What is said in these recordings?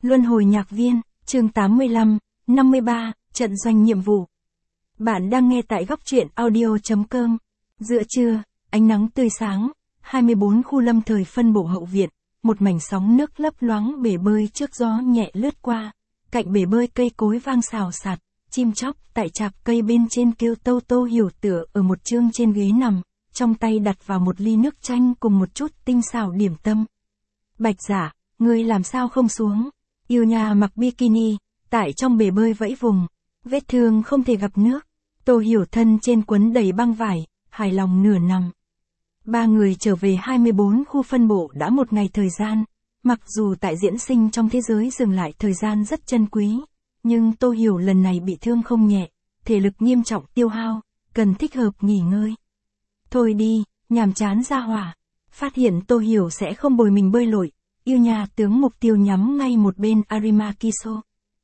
Luân hồi nhạc viên, chương 85, 53, trận doanh nhiệm vụ. Bạn đang nghe tại góc truyện audio.com. Giữa trưa, ánh nắng tươi sáng, 24 khu lâm thời phân bổ hậu viện, một mảnh sóng nước lấp loáng bể bơi trước gió nhẹ lướt qua. Cạnh bể bơi cây cối vang xào xạc, chim chóc tại chạc cây bên trên kêu tâu tâu hiểu tựa ở một chương trên ghế nằm, trong tay đặt vào một ly nước chanh cùng một chút tinh xảo điểm tâm. Bạch Giả, ngươi làm sao không xuống? Yêu Nha mặc bikini, tại trong bể bơi vẫy vùng, vết thương không thể gặp nước. Tô Hiểu thân trên quấn đầy băng vải, hài lòng nửa nằm. Ba người trở về 24 khu phân bộ đã một ngày thời gian, mặc dù tại diễn sinh trong thế giới dừng lại thời gian rất chân quý, nhưng Tô Hiểu lần này bị thương không nhẹ, thể lực nghiêm trọng tiêu hao, cần thích hợp nghỉ ngơi. Thôi đi, nhàm chán ra hỏa. Phát hiện Tô Hiểu sẽ không bồi mình bơi lội, Yêu Nha tướng mục tiêu nhắm ngay một bên Arima Kiso.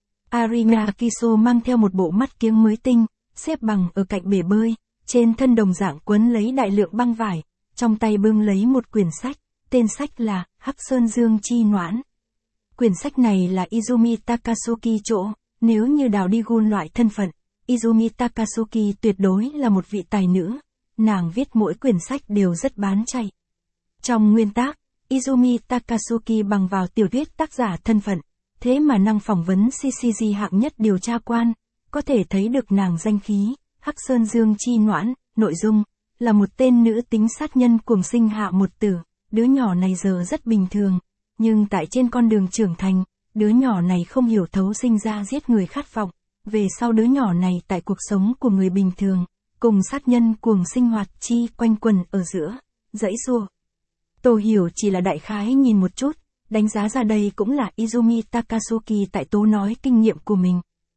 Arima Kiso mang theo một bộ mắt kiếng mới tinh, xếp bằng ở cạnh bể bơi, trên thân đồng dạng quấn lấy đại lượng băng vải, trong tay bưng lấy một quyển sách, tên sách là Hắc Sơn Dương Chi Noãn. Quyển sách này là Izumi Takasuki chỗ, nếu như Đào Đi Gun loại thân phận, Izumi Takasuki tuyệt đối là một vị tài nữ, nàng viết mỗi quyển sách đều rất bán chạy. Trong nguyên tác, Izumi Takasuki bằng vào tiểu thuyết tác giả thân phận, thế mà năng phỏng vấn CCG hạng nhất điều tra quan, có thể thấy được nàng danh khí, Hắc Sơn Dương Chi Noãn, nội dung, là một tên nữ tính sát nhân cuồng sinh hạ một tử, đứa nhỏ này giờ rất bình thường, nhưng tại trên con đường trưởng thành, đứa nhỏ này không hiểu thấu sinh ra giết người khát vọng, về sau đứa nhỏ này tại cuộc sống của người bình thường, cùng sát nhân cuồng sinh hoạt chi quanh quần ở giữa, dãy xua. Tô Hiểu chỉ là đại khái nhìn một chút, đánh giá ra đây cũng là Izumi Takasuki tại tố nói kinh nghiệm của mình.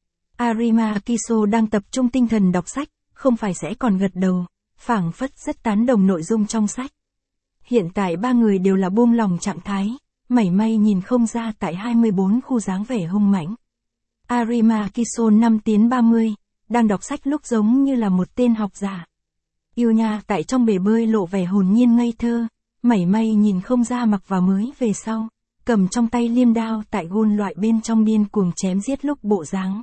Arima Kiso đang tập trung tinh thần đọc sách, không phải sẽ còn gật đầu, phảng phất rất tán đồng nội dung trong sách. Hiện tại ba người đều là buông lòng trạng thái, mảy may nhìn không ra tại 24 khu dáng vẻ hung mãnh. Arima Kiso 5 tiến 30, đang đọc sách lúc giống như là một tên học giả. Yêu Nha tại trong bể bơi lộ vẻ hồn nhiên ngây thơ, mảy may nhìn không ra mặc vào mới về sau, cầm trong tay liêm đao tại gun loại bên trong điên cuồng chém giết lúc bộ dáng.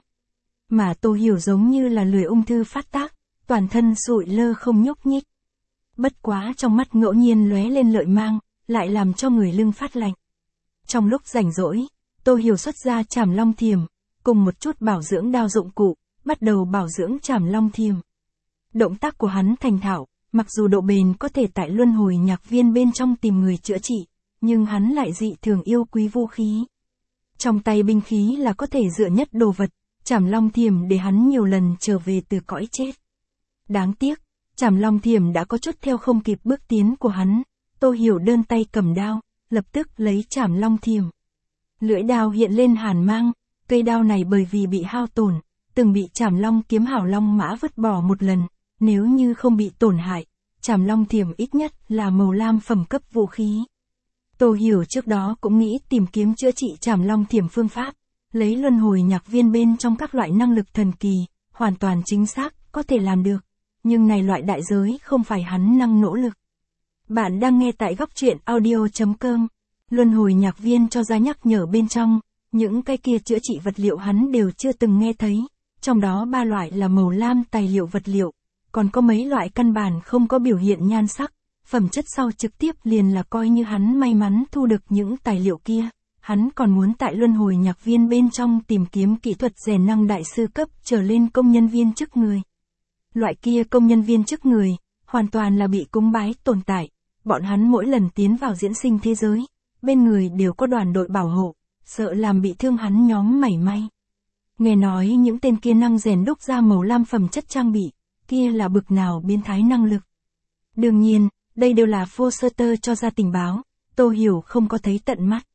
Mà Tô Hiểu giống như là lười ung thư phát tác, toàn thân sụi lơ không nhúc nhích. Bất quá trong mắt ngẫu nhiên lóe lên lợi mang, lại làm cho người lưng phát lạnh. Trong lúc rảnh rỗi, Tô Hiểu xuất ra Trảm Long Thiềm, cùng một chút bảo dưỡng đao dụng cụ, bắt đầu bảo dưỡng Trảm Long Thiềm. Động tác của hắn thành thạo, mặc dù độ bền có thể tại luân hồi nhạc viên bên trong tìm người chữa trị, nhưng hắn lại dị thường yêu quý vũ khí. Trong tay binh khí là có thể dựa nhất đồ vật, Trảm Long Thiềm để hắn nhiều lần trở về từ cõi chết. Đáng tiếc, Trảm Long Thiềm đã có chút theo không kịp bước tiến của hắn. Tô Hiểu đơn tay cầm đao, lập tức lấy Trảm Long Thiềm. Lưỡi đao hiện lên hàn mang, cây đao này bởi vì bị hao tổn, từng bị Trảm Long kiếm hảo long mã vứt bỏ một lần, nếu như không bị tổn hại, Trảm Long Thiềm ít nhất là màu lam phẩm cấp vũ khí. Tô Hiểu trước đó cũng nghĩ tìm kiếm chữa trị Trảm Long Thiềm phương pháp, lấy luân hồi nhạc viên bên trong các loại năng lực thần kỳ, hoàn toàn chính xác, có thể làm được. Nhưng này loại đại giới không phải hắn năng nỗ lực. Bạn đang nghe tại góc truyện audio.com. Luân hồi nhạc viên cho ra nhắc nhở bên trong, những cái kia chữa trị vật liệu hắn đều chưa từng nghe thấy. Trong đó 3 loại là màu lam tài liệu vật liệu, còn có mấy loại căn bản không có biểu hiện nhan sắc, phẩm chất sau trực tiếp liền là coi như hắn may mắn thu được những tài liệu kia. Hắn còn muốn tại luân hồi nhạc viên bên trong tìm kiếm kỹ thuật rèn năng đại sư cấp trở lên công nhân viên chức người. Loại kia công nhân viên chức người, hoàn toàn là bị cúng bái tồn tại, bọn hắn mỗi lần tiến vào diễn sinh thế giới, bên người đều có đoàn đội bảo hộ, sợ làm bị thương hắn nhóm mảy may. Nghe nói những tên kia năng rèn đúc ra màu lam phẩm chất trang bị, kia là bực nào biến thái năng lực. Đương nhiên, đây đều là Foster cho ra tình báo, Tô Hiểu không có thấy tận mắt.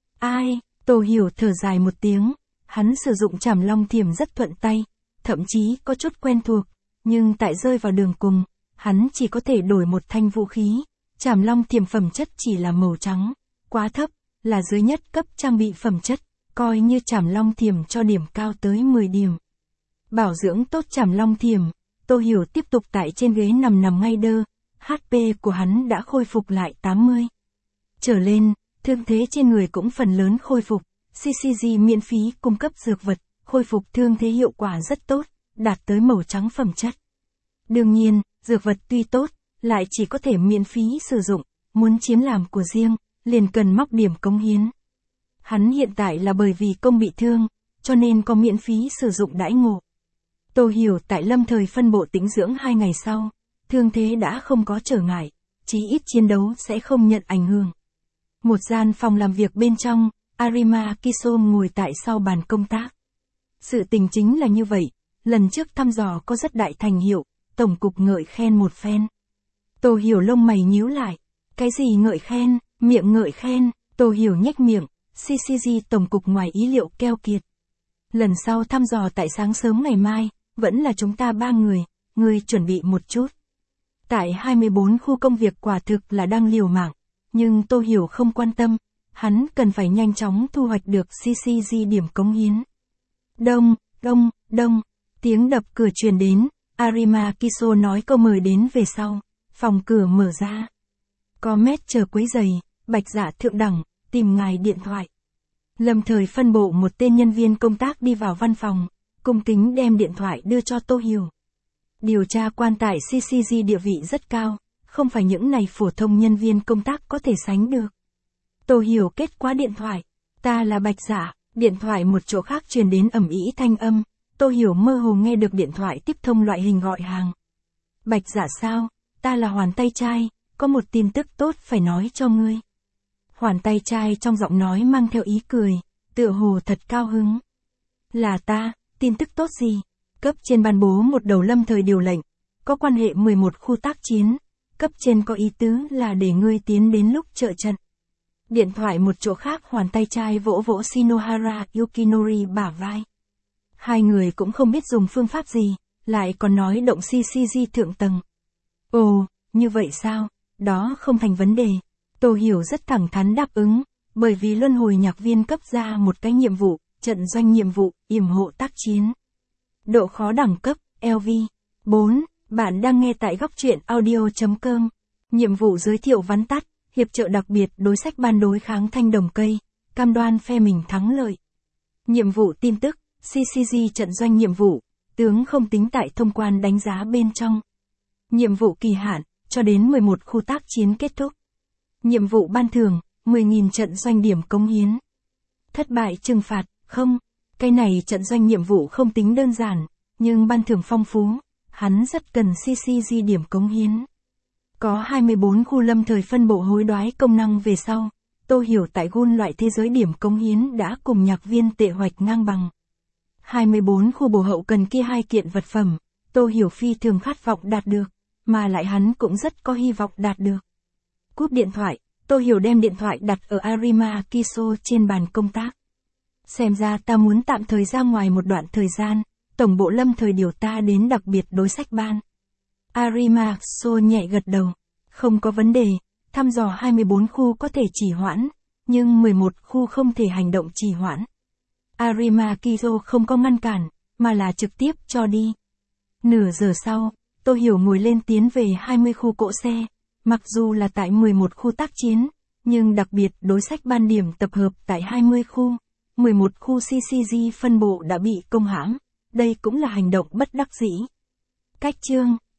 Ai, Tô Hiểu thở dài một tiếng, hắn sử dụng Trảm Long Thiềm rất thuận tay, thậm chí có chút quen thuộc, nhưng tại rơi vào đường cùng, hắn chỉ có thể đổi một thanh vũ khí, Trảm Long Thiềm phẩm chất chỉ là màu trắng, quá thấp, là dưới nhất cấp trang bị phẩm chất, coi như Trảm Long Thiềm cho điểm cao tới 10 điểm. Bảo dưỡng tốt Trảm Long Thiềm, Tô Hiểu tiếp tục tại trên ghế nằm ngay đơ, HP của hắn đã khôi phục lại 80. Trở lên, thương thế trên người cũng phần lớn khôi phục, CCG miễn phí cung cấp dược vật, khôi phục thương thế hiệu quả rất tốt, đạt tới màu trắng phẩm chất. Đương nhiên, dược vật tuy tốt, lại chỉ có thể miễn phí sử dụng, muốn chiếm làm của riêng, liền cần móc điểm cống hiến. Hắn hiện tại là bởi vì công bị thương, cho nên có miễn phí sử dụng đãi ngộ. Tô Hiểu tại lâm thời phân bộ tĩnh dưỡng 2 ngày sau, thương thế đã không có trở ngại, chí ít chiến đấu sẽ không nhận ảnh hưởng. Một gian phòng làm việc bên trong, Arima Kisom ngồi tại sau bàn công tác. Sự tình chính là như vậy, lần trước thăm dò có rất đại thành hiệu, tổng cục ngợi khen một phen. Tô Hiểu lông mày nhíu lại, cái gì ngợi khen, miệng ngợi khen, Tô Hiểu nhếch miệng, CCG tổng cục ngoài ý liệu keo kiệt. Lần sau thăm dò tại sáng sớm ngày mai, vẫn là chúng ta 3 người, ngươi chuẩn bị một chút. Tại 24 khu công việc quả thực là đang liều mạng, nhưng Tô Hiểu không quan tâm, hắn cần phải nhanh chóng thu hoạch được CCG điểm cống hiến. Đông, đông, đông, tiếng đập cửa truyền đến, Arima Kiso nói câu mời đến về sau, phòng cửa mở ra. Có mét chờ quấy giày, Bạch Dạ thượng đẳng, tìm ngài điện thoại. Lâm thời phân bộ một tên nhân viên công tác đi vào văn phòng, cung kính đem điện thoại đưa cho Tô Hiểu. Điều tra quan tại CCG địa vị rất cao, không phải những này phổ thông nhân viên công tác có thể sánh được. Tô Hiểu kết quả điện thoại, ta là Bạch Dạ, điện thoại một chỗ khác truyền đến ầm ĩ thanh âm, Tô Hiểu mơ hồ nghe được điện thoại tiếp thông loại hình gọi hàng. Bạch Dạ sao, ta là Hoàn Tay Trai, có một tin tức tốt phải nói cho ngươi. Hoàn Tay Trai trong giọng nói mang theo ý cười, tựa hồ thật cao hứng. Là ta, tin tức tốt gì? Cấp trên ban bố một đầu lâm thời điều lệnh, có quan hệ 11 khu tác chiến, cấp trên có ý tứ là để ngươi tiến đến lúc trợ trận. Điện thoại một chỗ khác Hoàn Tay Trai vỗ vỗ Shinohara Yukinori bả vai. Hai người cũng không biết dùng phương pháp gì, lại còn nói động CCG thượng tầng. Ồ, như vậy sao? Đó không thành vấn đề. Tô Hiểu rất thẳng thắn đáp ứng, bởi vì luân hồi nhạc viên cấp ra một cái nhiệm vụ, trận doanh nhiệm vụ, yểm hộ tác chiến. Độ khó đẳng cấp, LV. 4. Bạn đang nghe tại góc truyện audio.com. Nhiệm vụ giới thiệu vắn tắt, hiệp trợ đặc biệt đối sách ban đối kháng thanh đồng cây, cam đoan phe mình thắng lợi. Nhiệm vụ tin tức, CCG trận doanh nhiệm vụ, tướng không tính tại thông quan đánh giá bên trong. Nhiệm vụ kỳ hạn, cho đến 11 khu tác chiến kết thúc. Nhiệm vụ ban thưởng, 10.000 trận doanh điểm cống hiến. Thất bại trừng phạt, không. Cái này trận doanh nhiệm vụ không tính đơn giản, nhưng ban thưởng phong phú, hắn rất cần CCG điểm cống hiến. Có 24 khu lâm thời phân bộ hối đoái công năng về sau, Tô Hiểu tại gun loại thế giới điểm cống hiến đã cùng nhạc viên tệ hoạch ngang bằng. 24 khu bổ hậu cần kia 2 kiện vật phẩm, Tô Hiểu phi thường khát vọng đạt được, mà lại hắn cũng rất có hy vọng đạt được. Cúp điện thoại, Tô Hiểu đem điện thoại đặt ở Arima Kiso trên bàn công tác. Xem ra ta muốn tạm thời ra ngoài một đoạn thời gian, tổng bộ lâm thời điều ta đến đặc biệt đối sách ban. Arima Kiso nhẹ gật đầu, không có vấn đề, thăm dò 24 khu có thể trì hoãn, nhưng 11 khu không thể hành động trì hoãn. Arima Kiso không có ngăn cản, mà là trực tiếp cho đi. Nửa giờ sau, Tô Hiểu ngồi lên tiến về 20 khu cỗ xe, mặc dù là tại 11 khu tác chiến, nhưng đặc biệt đối sách ban điểm tập hợp tại 20 khu, 11 khu CCG phân bộ đã bị công hãm, đây cũng là hành động bất đắc dĩ. Cách chương